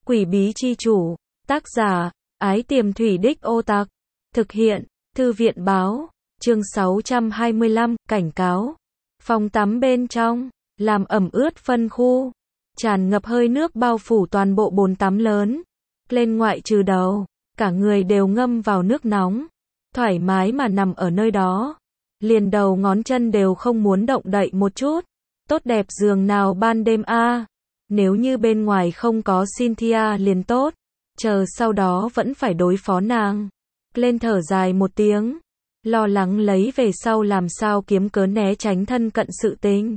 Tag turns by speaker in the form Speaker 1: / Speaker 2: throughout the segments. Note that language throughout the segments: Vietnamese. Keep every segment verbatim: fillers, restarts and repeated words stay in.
Speaker 1: Quỷ bí chi chủ, tác giả, Ái Tiềm Thủy Đích Ô Tặc, thực hiện, Thư viện báo, chương sáu trăm hai mươi lăm, cảnh cáo. Phòng tắm bên trong, làm ẩm ướt phân khu, tràn ngập hơi nước bao phủ toàn bộ bồn tắm lớn. Lên ngoại trừ đầu, cả người đều ngâm vào nước nóng, thoải mái mà nằm ở nơi đó. Liền đầu ngón chân đều không muốn động đậy một chút. Tốt đẹp giường nào ban đêm a. À. Nếu như bên ngoài không có Cynthia liền tốt, chờ sau đó vẫn phải đối phó nàng. Lên thở dài một tiếng, lo lắng lấy về sau làm sao kiếm cớ né tránh thân cận sự tình.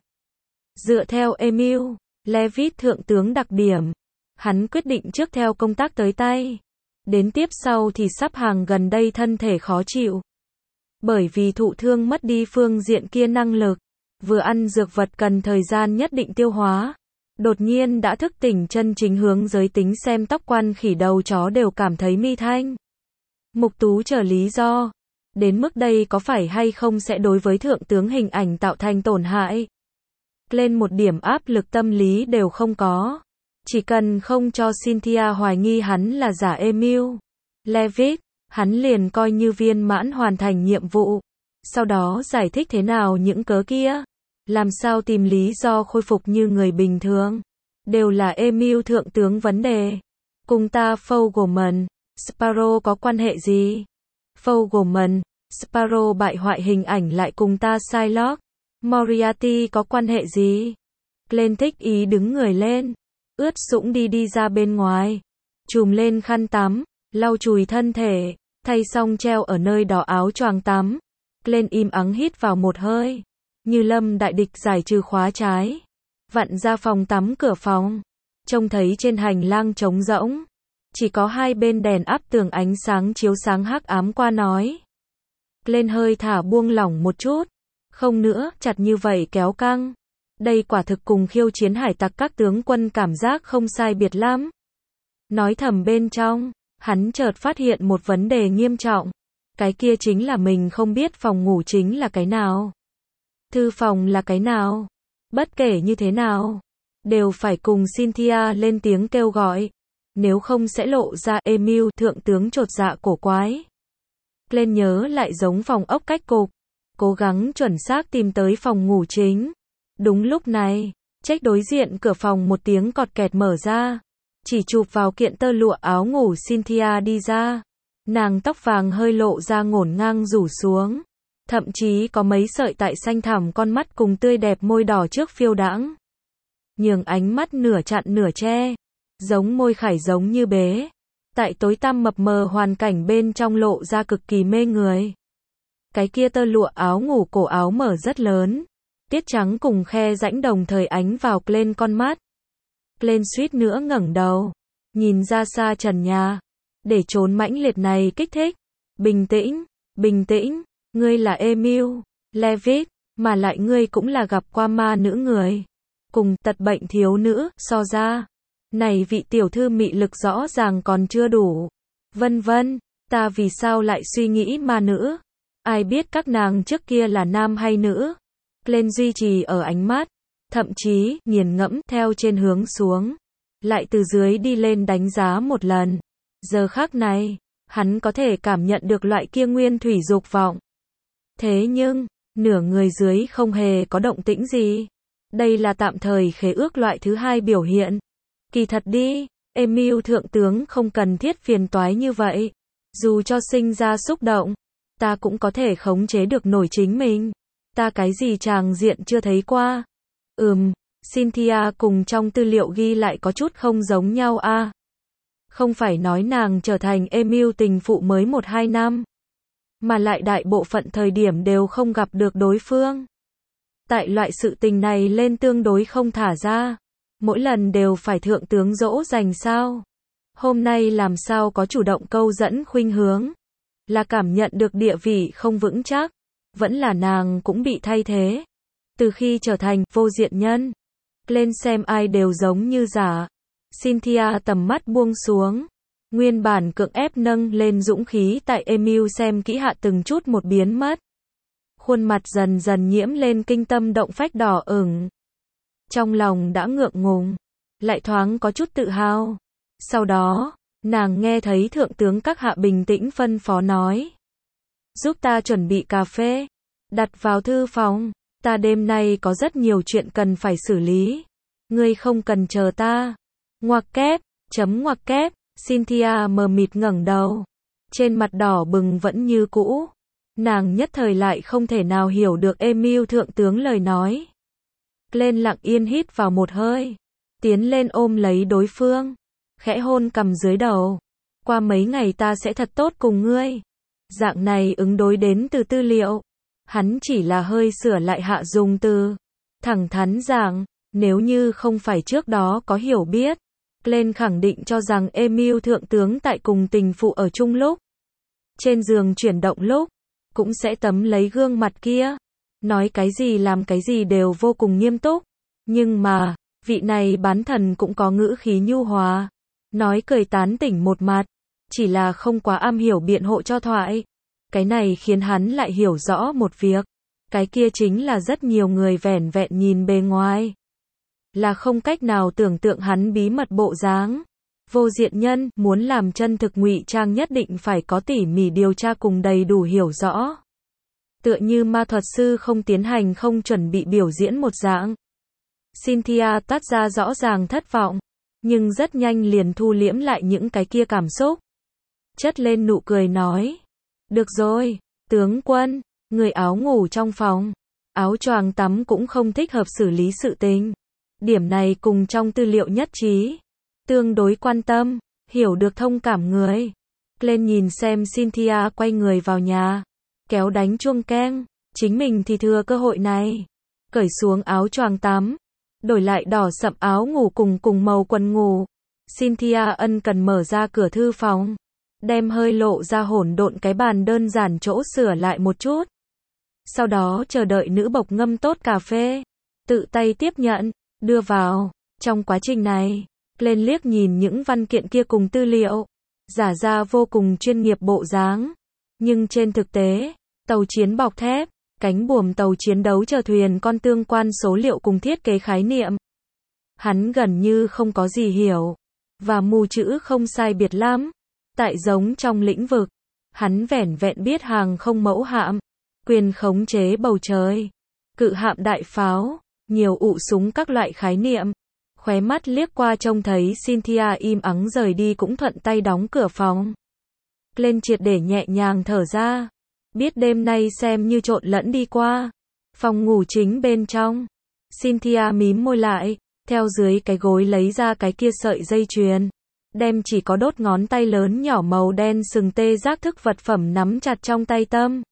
Speaker 1: Dựa theo Emil Levitt thượng tướng đặc điểm, hắn quyết định trước theo công tác tới tay. Đến tiếp sau thì sắp hàng gần đây thân thể khó chịu. Bởi vì thụ thương mất đi phương diện kia năng lực, vừa ăn dược vật cần thời gian nhất định tiêu hóa. Đột nhiên đã thức tỉnh chân chính hướng giới tính xem tóc quan khỉ đầu chó đều cảm thấy mi thanh. Mục tú chờ lý do. Đến mức đây có phải hay không sẽ đối với thượng tướng hình ảnh tạo thành tổn hại. Lên một điểm áp lực tâm lý đều không có. Chỉ cần không cho Cynthia hoài nghi hắn là giả Emil Levitt, hắn liền coi như viên mãn hoàn thành nhiệm vụ. Sau đó giải thích thế nào những cớ kia. Làm sao tìm lý do khôi phục như người bình thường. Đều là Emil thượng tướng vấn đề. Cùng ta Fogelman, Sparrow có quan hệ gì? Fogelman, Sparrow bại hoại hình ảnh lại cùng ta Psylocke, Moriarty có quan hệ gì? Glenn thích ý đứng người lên, ướt sũng đi đi ra bên ngoài, chùm lên khăn tắm, lau chùi thân thể, thay xong treo ở nơi đó áo choàng tắm. Glenn im ắng hít vào một hơi, như lâm đại địch giải trừ khóa trái, vặn ra phòng tắm cửa phòng, trông thấy trên hành lang trống rỗng, chỉ có hai bên đèn áp tường ánh sáng chiếu sáng hắc ám qua nói. Glenn hơi thả buông lỏng một chút, không nữa chặt như vậy kéo căng. Đây quả thực cùng khiêu chiến hải tặc các tướng quân cảm giác không sai biệt lắm. Nói thầm bên trong, hắn chợt phát hiện một vấn đề nghiêm trọng. Cái kia chính là mình không biết phòng ngủ chính là cái nào. Thư phòng là cái nào. Bất kể như thế nào, đều phải cùng Cynthia lên tiếng kêu gọi. Nếu không sẽ lộ ra Emil thượng tướng chột dạ cổ quái. Lên nhớ lại giống phòng ốc cách cục, cố gắng chuẩn xác tìm tới phòng ngủ chính. Đúng lúc này, trách đối diện cửa phòng một tiếng cọt kẹt mở ra. Chỉ chụp vào kiện tơ lụa áo ngủ Cynthia đi ra. Nàng tóc vàng hơi lộ ra ngổn ngang rủ xuống. Thậm chí có mấy sợi tại xanh thẳm con mắt cùng tươi đẹp môi đỏ trước phiêu đãng. Nhường ánh mắt nửa chặn nửa che. Giống môi khải giống như bế. Tại tối tăm mập mờ hoàn cảnh bên trong lộ ra cực kỳ mê người. Cái kia tơ lụa áo ngủ cổ áo mở rất lớn. Tiết trắng cùng khe rãnh đồng thời ánh vào lên con mắt. Lên suýt nữa ngẩng đầu. Nhìn ra xa trần nhà. Để trốn mãnh liệt này kích thích. Bình tĩnh, bình tĩnh. Ngươi là Emil Levitt, mà lại ngươi cũng là gặp qua ma nữ người. Cùng tật bệnh thiếu nữ, so ra. Này vị tiểu thư mị lực rõ ràng còn chưa đủ. Vân vân, ta vì sao lại suy nghĩ ma nữ? Ai biết các nàng trước kia là nam hay nữ? Lên duy trì ở ánh mắt, thậm chí, nghiền ngẫm theo trên hướng xuống. Lại từ dưới đi lên đánh giá một lần. Giờ khắc này, hắn có thể cảm nhận được loại kia nguyên thủy dục vọng. Thế nhưng, nửa người dưới không hề có động tĩnh gì. Đây là tạm thời khế ước loại thứ hai biểu hiện. Kỳ thật đi, Emil thượng tướng không cần thiết phiền toái như vậy. Dù cho sinh ra xúc động, ta cũng có thể khống chế được nổi chính mình. Ta cái gì tràng diện chưa thấy qua. Ừm, Cynthia cùng trong tư liệu ghi lại có chút không giống nhau a. À. Không phải nói nàng trở thành Emil tình phụ mới một hai năm. Mà lại đại bộ phận thời điểm đều không gặp được đối phương. Tại loại sự tình này lên tương đối không thả ra. Mỗi lần đều phải thượng tướng dỗ dành sao. Hôm nay làm sao có chủ động câu dẫn khuynh hướng. Là cảm nhận được địa vị không vững chắc. Vẫn là nàng cũng bị thay thế. Từ khi trở thành vô diện nhân. Lên xem ai đều giống như giả. Cynthia tầm mắt buông xuống. Nguyên bản cưỡng ép nâng lên dũng khí tại Emil xem kỹ hạ từng chút một biến mất. Khuôn mặt dần dần nhiễm lên kinh tâm động phách đỏ ửng. Trong lòng đã ngượng ngùng. Lại thoáng có chút tự hào. Sau đó, nàng nghe thấy thượng tướng các hạ bình tĩnh phân phó nói. Giúp ta chuẩn bị cà phê, đặt vào thư phòng, ta đêm nay có rất nhiều chuyện cần phải xử lý. Ngươi không cần chờ ta. Ngoặc kép, chấm ngoặc kép, Cynthia mờ mịt ngẩng đầu. Trên mặt đỏ bừng vẫn như cũ. Nàng nhất thời lại không thể nào hiểu được Emil thượng tướng lời nói. Lên lặng yên hít vào một hơi. Tiến lên ôm lấy đối phương. Khẽ hôn cằm dưới đầu. Qua mấy ngày ta sẽ thật tốt cùng ngươi. Dạng này ứng đối đến từ tư liệu. Hắn chỉ là hơi sửa lại hạ dùng từ. Thẳng thắn rằng, nếu như không phải trước đó có hiểu biết. Lên khẳng định cho rằng Emil thượng tướng tại cùng tình phụ ở chung lúc. Trên giường chuyển động lúc. Cũng sẽ tấm lấy gương mặt kia. Nói cái gì làm cái gì đều vô cùng nghiêm túc. Nhưng mà, vị này bán thần cũng có ngữ khí nhu hòa. Nói cười tán tỉnh một mặt. Chỉ là không quá am hiểu biện hộ cho thoại. Cái này khiến hắn lại hiểu rõ một việc. Cái kia chính là rất nhiều người vẻn vẹn nhìn bề ngoài. Là không cách nào tưởng tượng hắn bí mật bộ dáng. Vô diện nhân, muốn làm chân thực ngụy trang nhất định phải có tỉ mỉ điều tra cùng đầy đủ hiểu rõ. Tựa như ma thuật sư không tiến hành không chuẩn bị biểu diễn một dạng. Cynthia tắt ra rõ ràng thất vọng. Nhưng rất nhanh liền thu liễm lại những cái kia cảm xúc. Chất lên nụ cười nói. Được rồi, tướng quân, người áo ngủ trong phòng. Áo choàng tắm cũng không thích hợp xử lý sự tình. Điểm này cùng trong tư liệu nhất trí. Tương đối quan tâm, hiểu được thông cảm người. Lên nhìn xem Cynthia quay người vào nhà. Kéo đánh chuông keng. Chính mình thì thừa cơ hội này. Cởi xuống áo choàng tắm. Đổi lại đỏ sậm áo ngủ cùng cùng màu quần ngủ. Cynthia ân cần mở ra cửa thư phòng. Đem hơi lộ ra hỗn độn cái bàn đơn giản chỗ sửa lại một chút. Sau đó chờ đợi nữ bộc ngâm tốt cà phê. Tự tay tiếp nhận, đưa vào. Trong quá trình này, lên liếc nhìn những văn kiện kia cùng tư liệu. Giả ra vô cùng chuyên nghiệp bộ dáng. Nhưng trên thực tế, tàu chiến bọc thép, cánh buồm tàu chiến đấu chờ thuyền con tương quan số liệu cùng thiết kế khái niệm. Hắn gần như không có gì hiểu. Và mù chữ không sai biệt lắm. Tại giống trong lĩnh vực, hắn vẻn vẹn biết hàng không mẫu hạm, quyền khống chế bầu trời, cự hạm đại pháo, nhiều ụ súng các loại khái niệm. Khóe mắt liếc qua trông thấy Cynthia im ắng rời đi cũng thuận tay đóng cửa phòng. Lên triệt để nhẹ nhàng thở ra. Biết đêm nay xem như trộn lẫn đi qua. Phòng ngủ chính bên trong. Cynthia mím môi lại, theo dưới cái gối lấy ra cái kia sợi dây chuyền. Đem chỉ có đốt ngón tay lớn nhỏ màu đen sừng tê giác thức vật phẩm nắm chặt trong tay tâm.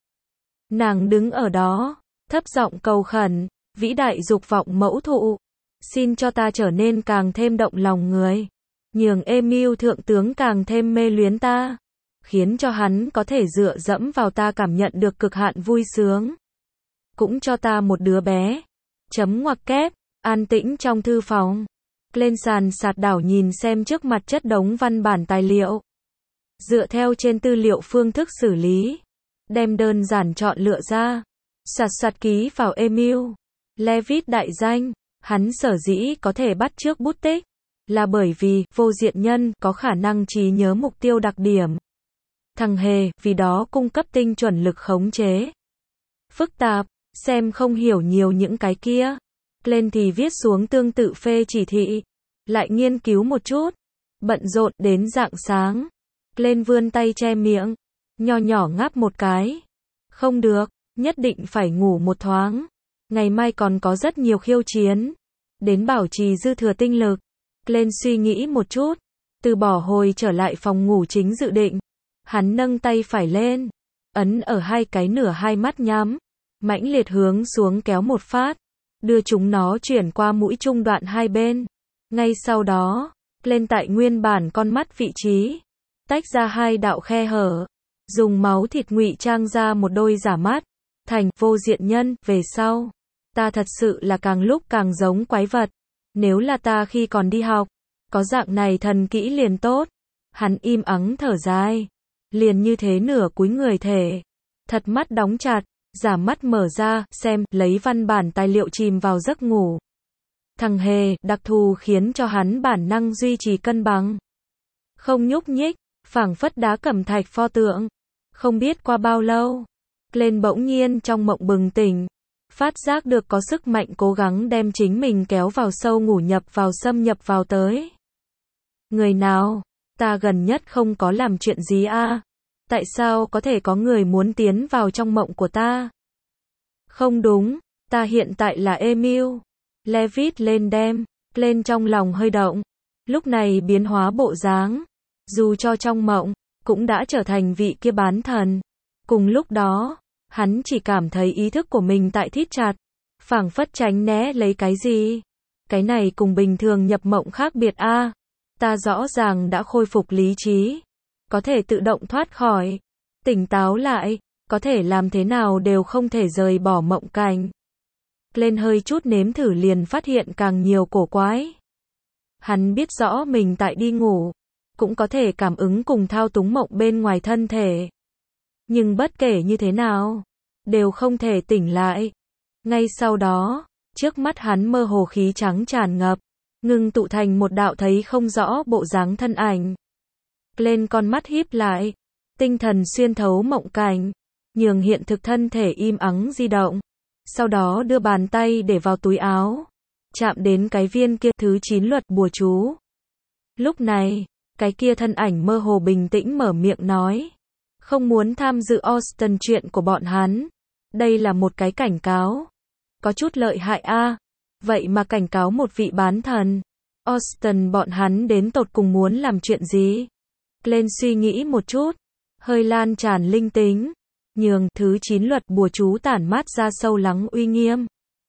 Speaker 1: Nàng đứng ở đó, thấp giọng cầu khẩn, vĩ đại dục vọng mẫu thụ. Xin cho ta trở nên càng thêm động lòng người. Nhường Emil thượng tướng càng thêm mê luyến ta. Khiến cho hắn có thể dựa dẫm vào ta cảm nhận được cực hạn vui sướng. Cũng cho ta một đứa bé. Chấm ngoặc kép, an tĩnh trong thư phòng. Lên sàn sạt đảo nhìn xem trước mặt chất đống văn bản tài liệu. Dựa theo trên tư liệu phương thức xử lý. Đem đơn giản chọn lựa ra. Sạt sạt ký vào Emil. Levitt đại danh. Hắn sở dĩ có thể bắt chước bút tích. Là bởi vì vô diện nhân có khả năng trí nhớ mục tiêu đặc điểm. Thằng hề vì đó cung cấp tinh chuẩn lực khống chế. Phức tạp, xem không hiểu nhiều những cái kia. Lên thì viết xuống tương tự phê chỉ thị. Lại nghiên cứu một chút. Bận rộn đến rạng sáng. Lên vươn tay che miệng. Nho nhỏ ngáp một cái. Không được, nhất định phải ngủ một thoáng. Ngày mai còn có rất nhiều khiêu chiến. Đến bảo trì dư thừa tinh lực. Lên suy nghĩ một chút. Từ bỏ hồi trở lại phòng ngủ chính dự định. Hắn nâng tay phải lên. Ấn ở hai cái nửa hai mắt nhắm. Mãnh liệt hướng xuống kéo một phát. Đưa chúng nó chuyển qua mũi trung đoạn hai bên. Ngay sau đó, lên tại nguyên bản con mắt vị trí. Tách ra hai đạo khe hở. Dùng máu thịt ngụy trang ra một đôi giả mắt. Thành vô diện nhân. Về sau, ta thật sự là càng lúc càng giống quái vật. Nếu là ta khi còn đi học, có dạng này thần kỹ liền tốt. Hắn im ắng thở dài. Liền như thế nửa cúi người thể. Thật mắt đóng chặt. Giả mắt mở ra, xem, lấy văn bản tài liệu chìm vào giấc ngủ. Thằng hề, đặc thù khiến cho hắn bản năng duy trì cân bằng. không nhúc nhích, phảng phất đá cẩm thạch pho tượng. Không biết qua bao lâu, Glenn bỗng nhiên trong mộng bừng tỉnh, phát giác được có sức mạnh cố gắng đem chính mình kéo vào sâu ngủ nhập vào xâm nhập vào tới. Người nào? Ta gần nhất không có làm chuyện gì a? Tại sao có thể có người muốn tiến vào trong mộng của ta? Không đúng, ta hiện tại là Emil. Levitt lên đem, lên trong lòng hơi động. Lúc này biến hóa bộ dáng, dù cho trong mộng, cũng đã trở thành vị kia bán thần. Cùng lúc đó, hắn chỉ cảm thấy ý thức của mình tại thít chặt, phảng phất tránh né lấy cái gì. Cái này cùng bình thường nhập mộng khác biệt a. Ta rõ ràng đã khôi phục lý trí, có thể tự động thoát khỏi, tỉnh táo lại, có thể làm thế nào đều không thể rời bỏ mộng cảnh. Lên hơi chút nếm thử liền phát hiện càng nhiều cổ quái. Hắn biết rõ mình tại đi ngủ, cũng có thể cảm ứng cùng thao túng mộng bên ngoài thân thể. Nhưng bất kể như thế nào, đều không thể tỉnh lại. Ngay sau đó, trước mắt hắn mơ hồ khí trắng tràn ngập, ngưng tụ thành một đạo thấy không rõ bộ dáng thân ảnh. Lên con mắt híp lại, tinh thần xuyên thấu mộng cảnh, nhường hiện thực thân thể im ắng di động. Sau đó đưa bàn tay để vào túi áo, chạm đến cái viên kia thứ chín luật bùa chú. Lúc này, cái kia thân ảnh mơ hồ bình tĩnh mở miệng nói, không muốn tham dự Austin chuyện của bọn hắn. Đây là một cái cảnh cáo. Có chút lợi hại a. Vậy mà cảnh cáo một vị bán thần. Austin bọn hắn đến tột cùng muốn làm chuyện gì? Lên suy nghĩ một chút, hơi lan tràn linh tính, nhường thứ chín luật bùa chú tản mát ra sâu lắng uy nghiêm.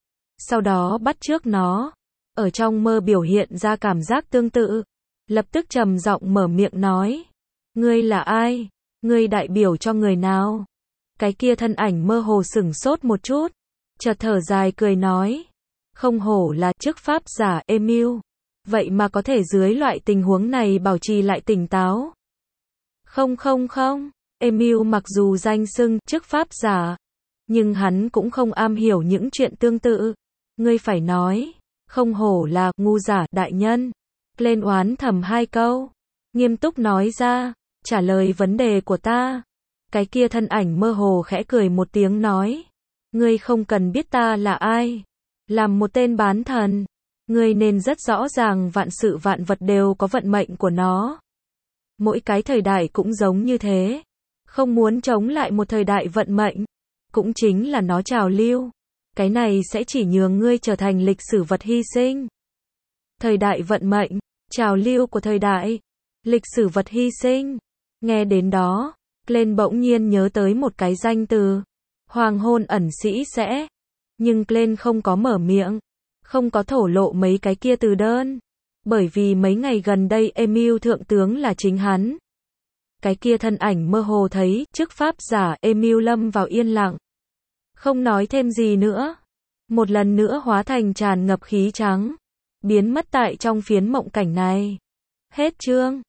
Speaker 1: Sau đó bắt chước nó, ở trong mơ biểu hiện ra cảm giác tương tự, lập tức trầm giọng mở miệng nói, ngươi là ai? Ngươi đại biểu cho người nào? Cái kia thân ảnh mơ hồ sửng sốt một chút, chợt thở dài cười nói, không hổ là chức pháp giả Emil, vậy mà có thể dưới loại tình huống này bảo trì lại tỉnh táo. Không không không, Emil mặc dù danh xưng chức pháp giả, nhưng hắn cũng không am hiểu những chuyện tương tự. Ngươi phải nói, không hổ là ngu giả đại nhân. Lên oán thầm hai câu, nghiêm túc nói ra, trả lời vấn đề của ta. Cái kia thân ảnh mơ hồ khẽ cười một tiếng nói, ngươi không cần biết ta là ai. Làm một tên bán thần, ngươi nên rất rõ ràng vạn sự vạn vật đều có vận mệnh của nó. Mỗi cái thời đại cũng giống như thế. Không muốn chống lại một thời đại vận mệnh, cũng chính là nó trào lưu. Cái này sẽ chỉ nhường ngươi trở thành lịch sử vật hy sinh. Thời đại vận mệnh, trào lưu của thời đại, lịch sử vật hy sinh. Nghe đến đó, Glenn bỗng nhiên nhớ tới một cái danh từ, hoàng hôn ẩn sĩ sẽ. Nhưng Glenn không có mở miệng, không có thổ lộ mấy cái kia từ đơn. Bởi vì mấy ngày gần đây Emil thượng tướng là chính hắn. Cái kia thân ảnh mơ hồ thấy, chức pháp giả Emil lâm vào yên lặng. Không nói thêm gì nữa. Một lần nữa hóa thành tràn ngập khí trắng. Biến mất tại trong phiến mộng cảnh này. Hết chương.